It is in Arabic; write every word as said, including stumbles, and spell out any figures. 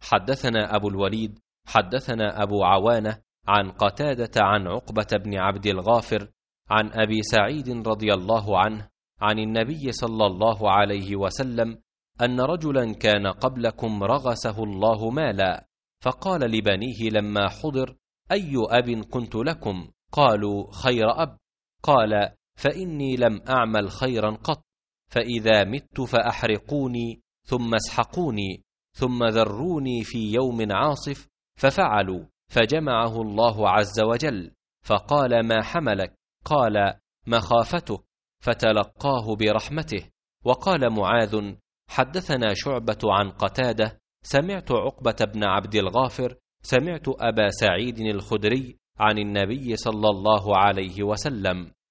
حدثنا أبو الوليد حدثنا أبو عوانة عن قتادة عن عقبة بن عبد الغافر عن أبي سعيد رضي الله عنه عن النبي صلى الله عليه وسلم أن رجلا كان قبلكم رغسه الله مالا، فقال لبنيه لما حضر: أي أب كنت لكم؟ قالوا: خير أب. قال: فإني لم أعمل خيرا قط، فإذا مت فأحرقوني ثم اسحقوني ثم ذروني في يوم عاصف، ففعلوا، فجمعه الله عز وجل، فقال: ما حملك؟ قال: مخافتك، فتلقاه برحمته. وقال معاذ: حدثنا شعبة عن قتادة سمعت عقبة بن عبد الغافر سمعت أبا سعيد الخدري عن النبي صلى الله عليه وسلم